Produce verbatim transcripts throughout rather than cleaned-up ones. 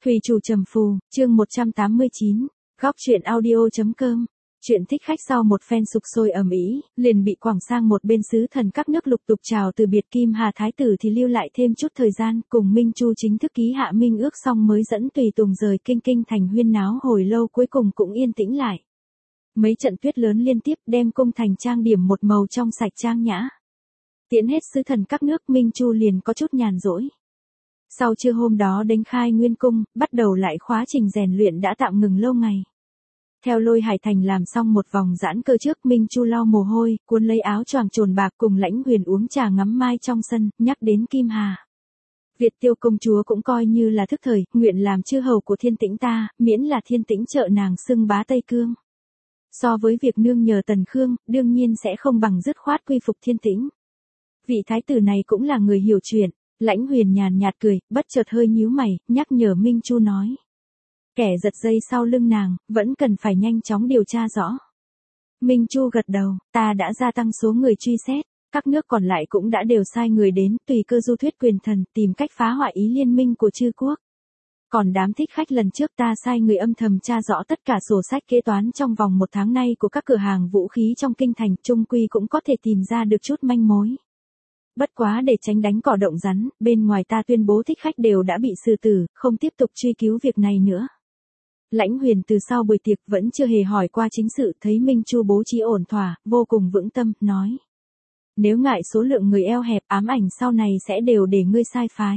Thủy chủ trầm phù, chương một trăm tám mươi chín, góc truyện audio.com. Chuyện thích khách sau một phen sục sôi ầm ĩ, liền bị quảng sang một bên sứ thần các nước lục tục chào từ biệt. Kim Hà Thái tử thì lưu lại thêm chút thời gian, cùng Minh Chu chính thức ký hạ minh ước xong mới dẫn tùy tùng rời kinh kinh thành. Huyên náo hồi lâu cuối cùng cũng yên tĩnh lại. Mấy trận tuyết lớn liên tiếp đem cung thành trang điểm một màu trong sạch trang nhã. Tiễn hết sứ thần các nước, Minh Chu liền có chút nhàn rỗi. Sau trưa hôm đó đến khai nguyên cung, bắt đầu lại khóa trình rèn luyện đã tạm ngừng lâu ngày. Theo Lôi Hải Thành làm xong một vòng giãn cơ trước, Minh Chu lau mồ hôi, cuốn lấy áo choàng trồn bạc cùng Lãnh Huyền uống trà ngắm mai trong sân, nhắc đến Kim Hà. Việt Tiêu công chúa cũng coi như là thức thời, nguyện làm chư hầu của Thiên Tĩnh ta, miễn là Thiên Tĩnh trợ nàng xưng bá Tây Cương. So với việc nương nhờ Tần Khương, đương nhiên sẽ không bằng dứt khoát quy phục Thiên Tĩnh. Vị thái tử này cũng là người hiểu chuyện. Lãnh Huyền nhàn nhạt cười, bất chợt hơi nhíu mày, nhắc nhở Minh Chu nói. Kẻ giật dây sau lưng nàng, vẫn cần phải nhanh chóng điều tra rõ. Minh Chu gật đầu, ta đã gia tăng số người truy xét, các nước còn lại cũng đã đều sai người đến, tùy cơ du thuyết quyền thần, tìm cách phá hoại ý liên minh của chư quốc. Còn đám thích khách lần trước ta sai người âm thầm tra rõ tất cả sổ sách kế toán trong vòng một tháng nay của các cửa hàng vũ khí trong kinh thành, trung quy cũng có thể tìm ra được chút manh mối. Bất quá để tránh đánh cỏ động rắn, bên ngoài ta tuyên bố thích khách đều đã bị xử tử, không tiếp tục truy cứu việc này nữa. Lãnh Huyền từ sau buổi tiệc vẫn chưa hề hỏi qua chính sự, thấy Minh Chu bố trí ổn thỏa, vô cùng vững tâm, nói. Nếu ngại số lượng người eo hẹp, ám ảnh sau này sẽ đều để ngươi sai phái.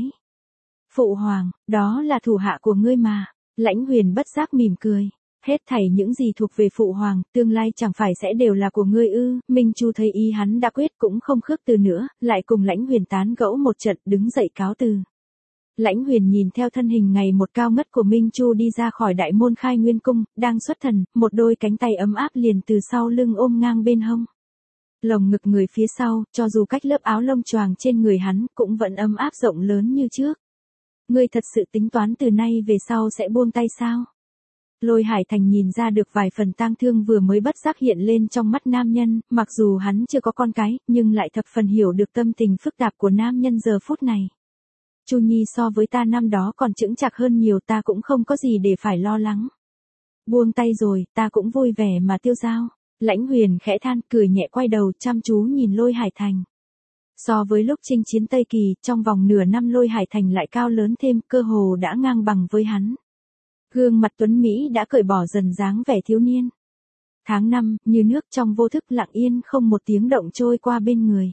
Phụ hoàng, đó là thủ hạ của ngươi mà. Lãnh Huyền bất giác mỉm cười. Hết thảy những gì thuộc về phụ hoàng, tương lai chẳng phải sẽ đều là của ngươi ư? Minh Chu thấy ý hắn đã quyết cũng không khước từ nữa, lại cùng Lãnh Huyền tán gẫu một trận, đứng dậy cáo từ. Lãnh Huyền nhìn theo thân hình ngày một cao ngất của Minh Chu đi ra khỏi đại môn khai nguyên cung, đang xuất thần, một đôi cánh tay ấm áp liền từ sau lưng ôm ngang bên hông. Lồng ngực người phía sau, cho dù cách lớp áo lông choàng trên người hắn, cũng vẫn ấm áp rộng lớn như trước. Ngươi thật sự tính toán từ nay về sau sẽ buông tay sao? Lôi Hải Thành nhìn ra được vài phần tang thương vừa mới bất giác hiện lên trong mắt nam nhân, mặc dù hắn chưa có con cái, nhưng lại thập phần hiểu được tâm tình phức tạp của nam nhân giờ phút này. Chu Nhi so với ta năm đó còn chững chạc hơn nhiều, ta cũng không có gì để phải lo lắng. Buông tay rồi, ta cũng vui vẻ mà tiêu dao. Lãnh Huyền khẽ than, cười nhẹ quay đầu chăm chú nhìn Lôi Hải Thành. So với lúc chinh chiến Tây Kỳ, trong vòng nửa năm Lôi Hải Thành lại cao lớn thêm, cơ hồ đã ngang bằng với hắn. Gương mặt tuấn Mỹ đã cởi bỏ dần dáng vẻ thiếu niên. Tháng năm, như nước trong vô thức lặng yên không một tiếng động trôi qua bên người.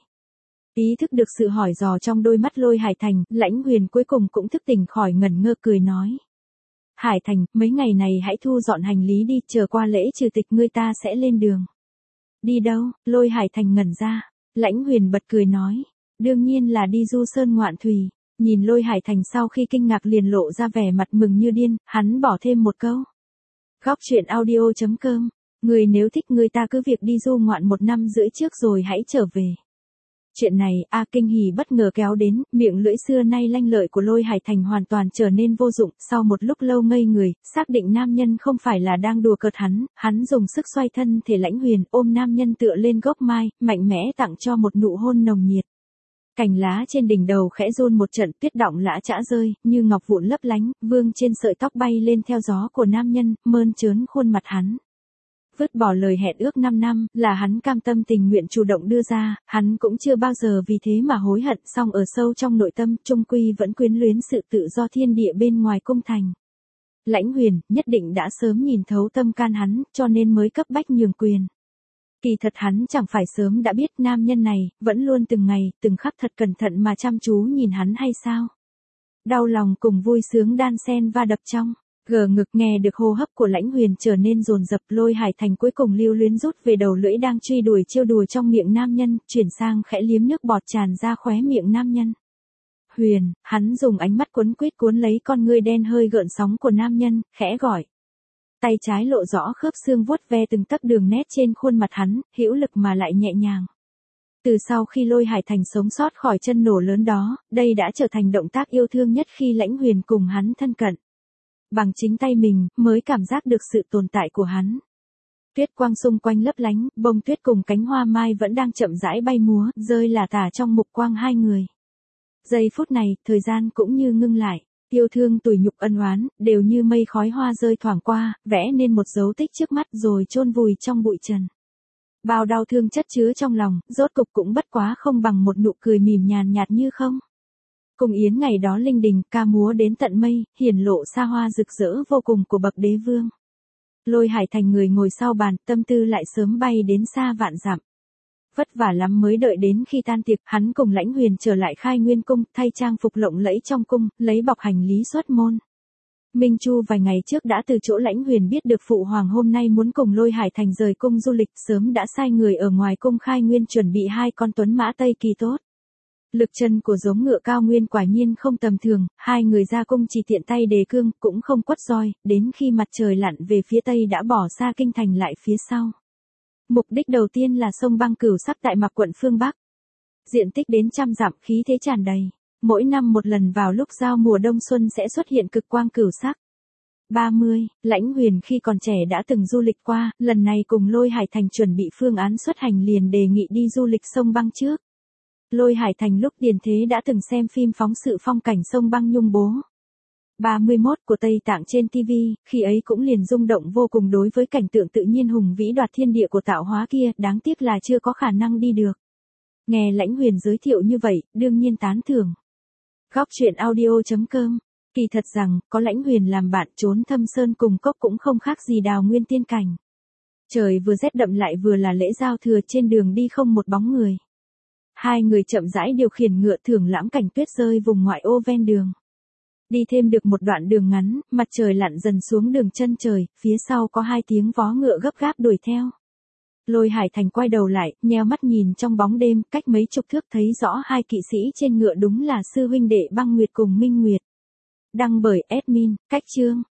Ý thức được sự hỏi dò trong đôi mắt Lôi Hải Thành, Lãnh Huyền cuối cùng cũng thức tỉnh khỏi ngẩn ngơ, cười nói. Hải Thành, mấy ngày này hãy thu dọn hành lý đi, chờ qua lễ trừ tịch ngươi ta sẽ lên đường. Đi đâu? Lôi Hải Thành ngẩn ra. Lãnh Huyền bật cười nói. Đương nhiên là đi du sơn ngoạn thủy. Nhìn Lôi Hải Thành sau khi kinh ngạc liền lộ ra vẻ mặt mừng như điên, hắn bỏ thêm một câu. Góc truyện audio.com. Người nếu thích người ta cứ việc đi du ngoạn một năm rưỡi trước rồi hãy trở về. Chuyện này, A Kinh Hỉ bất ngờ kéo đến, miệng lưỡi xưa nay lanh lợi của Lôi Hải Thành hoàn toàn trở nên vô dụng, sau một lúc lâu ngây người, xác định nam nhân không phải là đang đùa cợt hắn, hắn dùng sức xoay thân thể Lãnh Huyền, ôm nam nhân tựa lên gốc mai, mạnh mẽ tặng cho một nụ hôn nồng nhiệt. Cành lá trên đỉnh đầu khẽ run một trận, tuyết đọng lã chã rơi, như ngọc vụn lấp lánh, vương trên sợi tóc bay lên theo gió của nam nhân, mơn trớn khuôn mặt hắn. Vứt bỏ lời hẹn ước năm năm, là hắn cam tâm tình nguyện chủ động đưa ra, hắn cũng chưa bao giờ vì thế mà hối hận, song ở sâu trong nội tâm, trung quy vẫn quyến luyến sự tự do thiên địa bên ngoài cung thành. Lãnh Huyền, nhất định đã sớm nhìn thấu tâm can hắn, cho nên mới cấp bách nhường quyền. Kỳ thật hắn chẳng phải sớm đã biết nam nhân này, vẫn luôn từng ngày, từng khắc thật cẩn thận mà chăm chú nhìn hắn hay sao? Đau lòng cùng vui sướng đan xen va đập trong. Gờ ngực nghe được hô hấp của Lãnh Huyền trở nên dồn dập, Lôi Hải Thành cuối cùng lưu luyến rút về đầu lưỡi đang truy đuổi trêu đùa trong miệng nam nhân, chuyển sang khẽ liếm nước bọt tràn ra khóe miệng nam nhân. Huyền, hắn dùng ánh mắt cuốn quýt cuốn lấy con ngươi đen hơi gợn sóng của nam nhân, khẽ gọi. Tay trái lộ rõ khớp xương vuốt ve từng tấc đường nét trên khuôn mặt hắn, hữu lực mà lại nhẹ nhàng. Từ sau khi Lôi Hải Thành sống sót khỏi chân nổ lớn đó, đây đã trở thành động tác yêu thương nhất khi Lãnh Huyền cùng hắn thân cận. Bằng chính tay mình, mới cảm giác được sự tồn tại của hắn. Tuyết quang xung quanh lấp lánh, bông tuyết cùng cánh hoa mai vẫn đang chậm rãi bay múa, rơi lả tả trong mục quang hai người. Giây phút này, thời gian cũng như ngưng lại. Yêu thương tủi nhục ân oán, đều như mây khói hoa rơi thoảng qua, vẽ nên một dấu tích trước mắt rồi chôn vùi trong bụi trần. Bao đau thương chất chứa trong lòng, rốt cục cũng bất quá không bằng một nụ cười mỉm nhàn nhạt như không. Cùng yến ngày đó linh đình, ca múa đến tận mây, hiển lộ xa hoa rực rỡ vô cùng của bậc đế vương. Lôi Hải Thành người ngồi sau bàn, tâm tư lại sớm bay đến xa vạn dặm. Vất vả lắm mới đợi đến khi tan tiệc, hắn cùng Lãnh Huyền trở lại Khai Nguyên cung, thay trang phục lộng lẫy trong cung, lấy bọc hành lý xuất môn. Minh Chu vài ngày trước đã từ chỗ Lãnh Huyền biết được phụ hoàng hôm nay muốn cùng Lôi Hải Thành rời cung du lịch, sớm đã sai người ở ngoài cung Khai Nguyên chuẩn bị hai con tuấn mã Tây Kỳ tốt. Lực chân của giống ngựa cao nguyên quả nhiên không tầm thường, hai người ra cung chỉ tiện tay đề cương, cũng không quất roi, đến khi mặt trời lặn về phía tây đã bỏ xa kinh thành lại phía sau. Mục đích đầu tiên là sông băng Cửu Sắc tại Mạc quận phương Bắc. Diện tích đến trăm dặm, khí thế tràn đầy. Mỗi năm một lần vào lúc giao mùa đông xuân sẽ xuất hiện cực quang Cửu Sắc. ba mươi, Lãnh Huyền khi còn trẻ đã từng du lịch qua, lần này cùng Lôi Hải Thành chuẩn bị phương án xuất hành liền đề nghị đi du lịch sông băng trước. Lôi Hải Thành lúc tiền thế đã từng xem phim phóng sự phong cảnh sông băng Nhung Bố. ba mươi mốt của Tây Tạng trên ti vi, khi ấy cũng liền rung động vô cùng đối với cảnh tượng tự nhiên hùng vĩ đoạt thiên địa của tạo hóa kia, đáng tiếc là chưa có khả năng đi được. Nghe Lãnh Huyền giới thiệu như vậy, đương nhiên tán thưởng. Góc truyện audio chấm com. Kỳ thật rằng, có Lãnh Huyền làm bạn, trốn thâm sơn cùng cốc cũng không khác gì đào nguyên tiên cảnh. Trời vừa rét đậm lại vừa là lễ giao thừa, trên đường đi không một bóng người. Hai người chậm rãi điều khiển ngựa thưởng lãm cảnh tuyết rơi vùng ngoại ô ven đường. Đi thêm được một đoạn đường ngắn, mặt trời lặn dần xuống đường chân trời, phía sau có hai tiếng vó ngựa gấp gáp đuổi theo. Lôi Hải Thành quay đầu lại, nheo mắt nhìn trong bóng đêm, cách mấy chục thước thấy rõ hai kỵ sĩ trên ngựa đúng là sư huynh đệ Băng Nguyệt cùng Minh Nguyệt. Đăng bởi admin, Cách Chương.